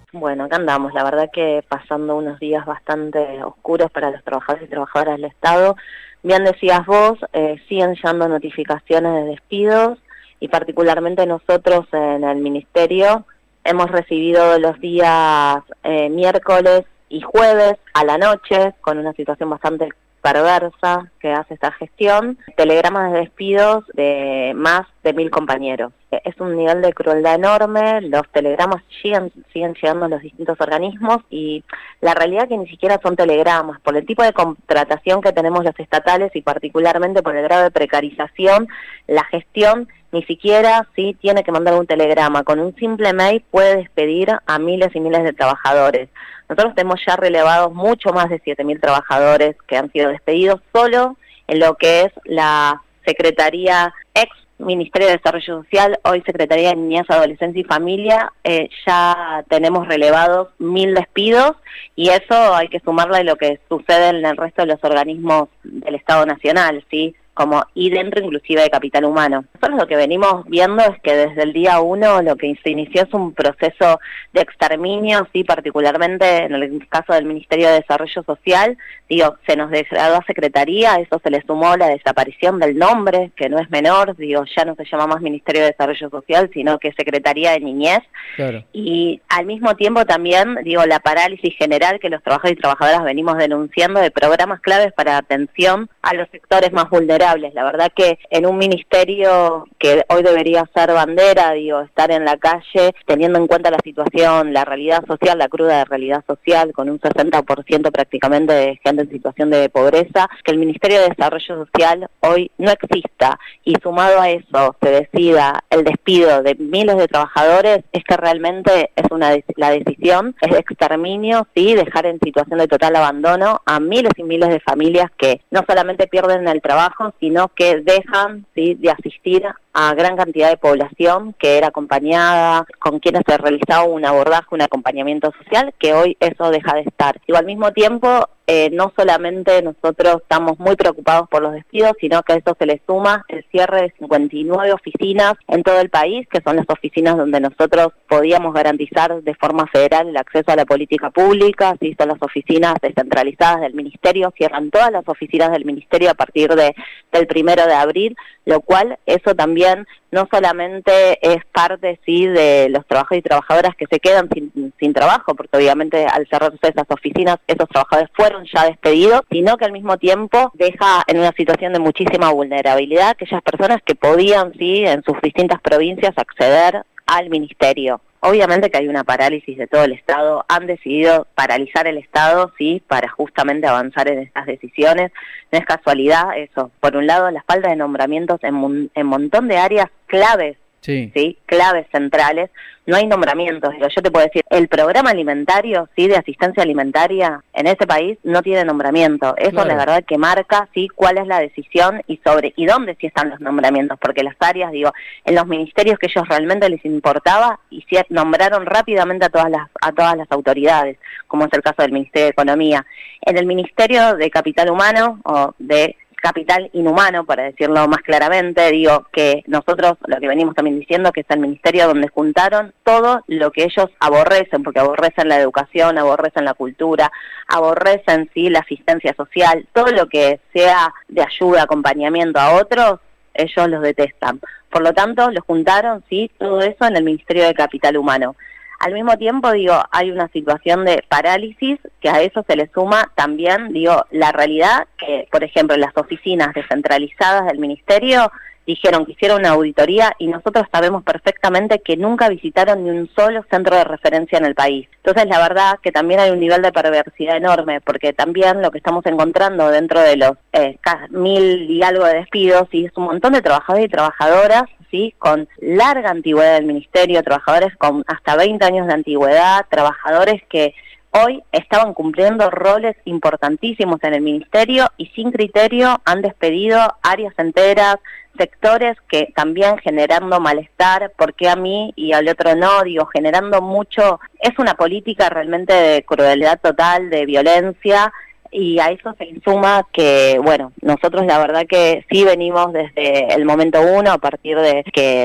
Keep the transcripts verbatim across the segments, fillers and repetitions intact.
Bueno, acá andamos, la verdad que pasando unos días bastante oscuros para los trabajadores y trabajadoras del Estado. Bien decías vos, eh, siguen llegando notificaciones de despidos y particularmente nosotros en el Ministerio hemos recibido los días eh, miércoles y jueves a la noche, con una situación bastante perversa que hace esta gestión, telegramas de despidos de más de mil compañeros. Es un nivel de crueldad enorme, los telegramas siguen, siguen llegando a los distintos organismos y la realidad es que ni siquiera son telegramas, por el tipo de contratación que tenemos los estatales y particularmente por el grado de precarización, la gestión ni siquiera sí tiene que mandar un telegrama, con un simple mail puede despedir a miles y miles de trabajadores. Nosotros tenemos ya relevados mucho más de siete mil trabajadores que han sido despedidos solo en lo que es la Secretaría ex Ministerio de Desarrollo Social, hoy Secretaría de Niñez, Adolescencia y Familia, eh, ya tenemos relevados mil despidos y eso hay que sumarle a lo que sucede en el resto de los organismos del Estado Nacional, ¿sí? Como y dentro inclusive de Capital Humano. Nosotros lo que venimos viendo es que desde el día uno lo que se inició es un proceso de exterminio, sí, particularmente en el caso del Ministerio de Desarrollo Social, digo, se nos degradó a Secretaría, eso se le sumó la desaparición del nombre, que no es menor, digo, ya no se llama más Ministerio de Desarrollo Social, sino que Secretaría de Niñez, claro. Y al mismo tiempo también, digo, la parálisis general que los trabajadores y trabajadoras venimos denunciando de programas claves para atención a los sectores más vulnerables. La verdad que en un ministerio que hoy debería ser bandera, digo, estar en la calle, teniendo en cuenta la situación, la realidad social, la cruda de realidad social, con un sesenta por ciento prácticamente de gente en situación de pobreza, que el Ministerio de Desarrollo Social hoy no exista y sumado a eso se decida el despido de miles de trabajadores, es que realmente es una la decisión, es de exterminio, sí, dejar en situación de total abandono a miles y miles de familias que no solamente pierden el trabajo, sino que dejan, ¿sí?, de asistir a gran cantidad de población que era acompañada, con quienes se realizaba un abordaje, un acompañamiento social, que hoy eso deja de estar. Y al mismo tiempo, eh, no solamente nosotros estamos muy preocupados por los despidos, sino que a eso se le suma el cierre de cincuenta y nueve oficinas en todo el país, que son las oficinas donde nosotros podíamos garantizar de forma federal el acceso a la política pública, sí, son las oficinas descentralizadas del Ministerio, cierran todas las oficinas del Ministerio a partir de del primero de abril, lo cual eso también no solamente es parte, sí, de los trabajadores y trabajadoras que se quedan sin, sin trabajo, porque obviamente al cerrarse esas oficinas, esos trabajadores fueron ya despedidos, sino que al mismo tiempo deja en una situación de muchísima vulnerabilidad aquellas personas que podían, sí, en sus distintas provincias acceder al ministerio. Obviamente que hay una parálisis de todo el Estado, han decidido paralizar el Estado, sí, para justamente avanzar en estas decisiones. No es casualidad eso. Por un lado, la falta de nombramientos en un en montón de áreas claves, sí. sí, claves centrales. No hay nombramientos. Digo, yo te puedo decir, el programa alimentario, sí, de asistencia alimentaria en ese país no tiene nombramiento. Eso, claro, la verdad que marca, sí, cuál es la decisión y sobre y dónde sí están los nombramientos, porque las áreas, digo, en los ministerios que ellos realmente les importaba, y sí, nombraron rápidamente a todas las a todas las autoridades, como es el caso del Ministerio de Economía. En el Ministerio de Capital Humano o de Capital Inhumano, para decirlo más claramente, digo que nosotros lo que venimos también diciendo que es el ministerio donde juntaron todo lo que ellos aborrecen, porque aborrecen la educación, aborrecen la cultura, aborrecen, sí, la asistencia social, todo lo que sea de ayuda, acompañamiento a otros, ellos los detestan. Por lo tanto, lo juntaron, sí, todo eso en el Ministerio de Capital Humano. Al mismo tiempo, digo, hay una situación de parálisis que a eso se le suma también, digo, la realidad que, por ejemplo, las oficinas descentralizadas del Ministerio dijeron que hicieron una auditoría y nosotros sabemos perfectamente que nunca visitaron ni un solo centro de referencia en el país. Entonces, la verdad que también hay un nivel de perversidad enorme, porque también lo que estamos encontrando dentro de los eh, mil y algo de despidos, y es un montón de trabajadores y trabajadoras, sí, con larga antigüedad del Ministerio, trabajadores con hasta veinte años de antigüedad, trabajadores que hoy estaban cumpliendo roles importantísimos en el Ministerio y sin criterio han despedido áreas enteras, sectores que también generando malestar, porque a mí y al otro no, digo, generando mucho, es una política realmente de crueldad total, de violencia, y a eso se insuma que, bueno, nosotros la verdad que sí venimos desde el momento uno, a partir de que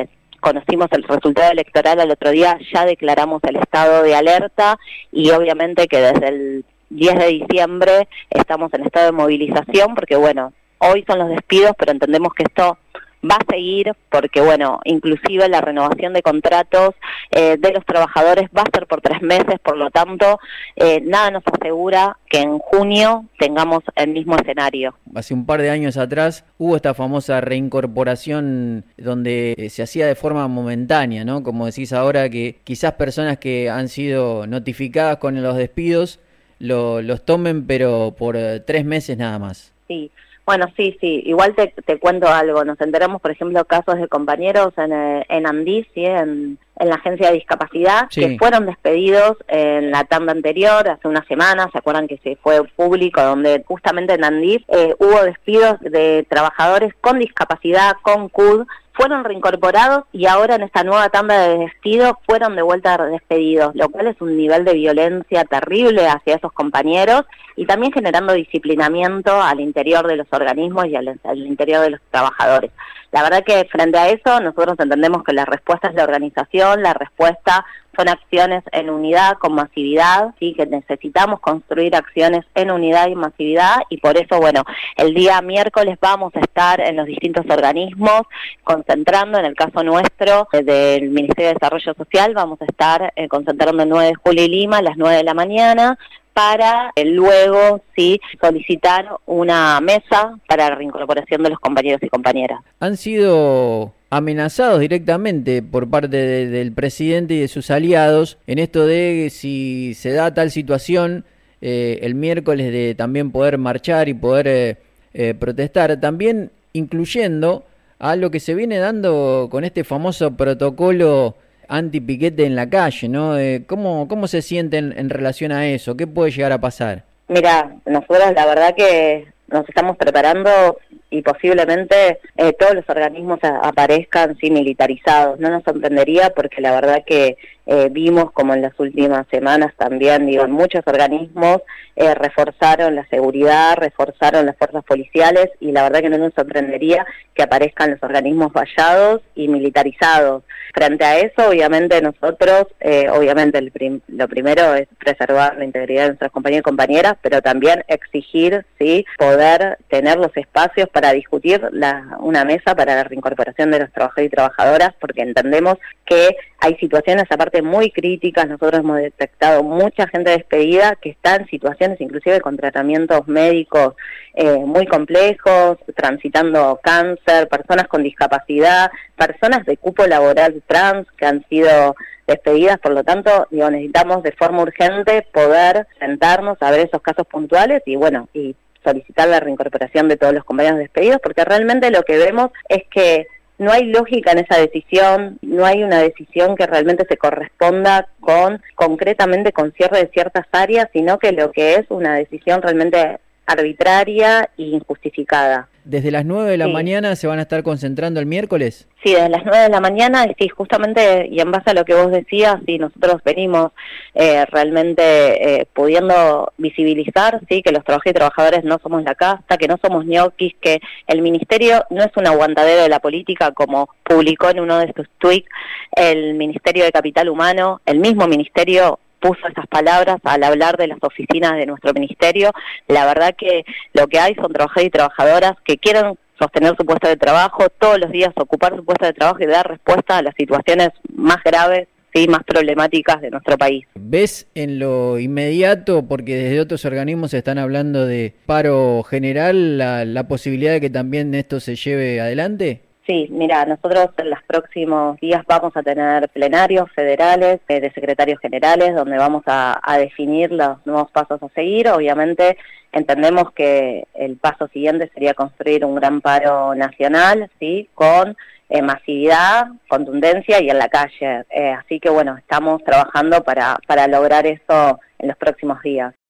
conocimos el resultado electoral al otro día, ya declaramos el estado de alerta y obviamente que desde el diez de diciembre estamos en estado de movilización porque, bueno, hoy son los despidos, pero entendemos que esto va a seguir porque, bueno, inclusive la renovación de contratos eh, de los trabajadores va a ser por tres meses, por lo tanto, eh, nada nos asegura que en junio tengamos el mismo escenario. Hace un par de años atrás hubo esta famosa reincorporación donde eh, se hacía de forma momentánea, ¿no? Como decís ahora, que quizás personas que han sido notificadas con los despidos lo, los tomen, pero por eh, tres meses nada más. Sí. Bueno, sí, sí, igual te, te cuento algo, nos enteramos, por ejemplo, casos de compañeros en, en Andí, ¿sí? en, en la agencia de discapacidad, sí, que fueron despedidos en la tanda anterior, hace una semana, ¿se acuerdan que se fue público, donde justamente en Andí eh, hubo despidos de trabajadores con discapacidad, con C U D, fueron reincorporados y ahora en esta nueva tanda de despidos fueron de vuelta despedidos, lo cual es un nivel de violencia terrible hacia esos compañeros y también generando disciplinamiento al interior de los organismos y al, al interior de los trabajadores. La verdad que frente a eso nosotros entendemos que la respuesta es la organización, la respuesta son acciones en unidad con masividad, sí, que necesitamos construir acciones en unidad y masividad y por eso, bueno, el día miércoles vamos a estar en los distintos organismos concentrando, en el caso nuestro eh, del Ministerio de Desarrollo Social, vamos a estar eh, concentrando en nueve de julio y Lima a las nueve de la mañana, para eh, luego sí solicitar una mesa para la reincorporación de los compañeros y compañeras. Han sido amenazados directamente por parte de, del presidente y de sus aliados en esto de si se da tal situación eh, el miércoles de también poder marchar y poder eh, eh, protestar, también incluyendo a lo que se viene dando con este famoso protocolo anti-piquete en la calle, ¿no? Eh, ¿cómo, ¿Cómo se sienten en relación a eso? ¿Qué puede llegar a pasar? Mira, nosotros la verdad que nos estamos preparando y posiblemente eh, todos los organismos a, aparezcan sí militarizados. No nos sorprendería porque la verdad que eh, vimos como en las últimas semanas también, digo, muchos organismos eh, reforzaron la seguridad, reforzaron las fuerzas policiales y la verdad que no nos sorprendería que aparezcan los organismos vallados y militarizados. Frente a eso, obviamente nosotros, eh, obviamente el prim lo primero es preservar la integridad de nuestras compañeros y compañeras, pero también exigir, sí, poder tener los espacios para discutir la, una mesa para la reincorporación de los trabajadores y trabajadoras, porque entendemos que hay situaciones aparte muy críticas. Nosotros hemos detectado mucha gente despedida que está en situaciones inclusive con tratamientos médicos eh, muy complejos, transitando cáncer, personas con discapacidad, personas de cupo laboral trans que han sido despedidas, por lo tanto, digo, necesitamos de forma urgente poder sentarnos a ver esos casos puntuales y bueno, y solicitar la reincorporación de todos los compañeros despedidos, porque realmente lo que vemos es que no hay lógica en esa decisión, no hay una decisión que realmente se corresponda con, concretamente con cierre de ciertas áreas, sino que lo que es una decisión realmente arbitraria e injustificada. ¿Desde las nueve de la sí. mañana se van a estar concentrando el miércoles? Sí, desde las nueve de la mañana, y sí, justamente, y en base a lo que vos decías, sí, nosotros venimos eh, realmente eh, pudiendo visibilizar, sí, que los trabajadores y trabajadores no somos la casta, que no somos ñoquis, que el ministerio no es un aguantadero de la política, como publicó en uno de sus tweets el Ministerio de Capital Humano, el mismo ministerio puso esas palabras al hablar de las oficinas de nuestro ministerio. La verdad que lo que hay son trabajadores y trabajadoras que quieren sostener su puesto de trabajo, todos los días ocupar su puesto de trabajo y dar respuesta a las situaciones más graves, sí, más problemáticas de nuestro país. ¿Ves en lo inmediato, porque desde otros organismos se están hablando de paro general, la, la posibilidad de que también esto se lleve adelante? Sí, mira, nosotros en los próximos días vamos a tener plenarios federales eh, de secretarios generales donde vamos a, a definir los nuevos pasos a seguir. Obviamente entendemos que el paso siguiente sería construir un gran paro nacional, sí, con eh, masividad, contundencia y en la calle. Eh, así que bueno, estamos trabajando para, para lograr eso en los próximos días.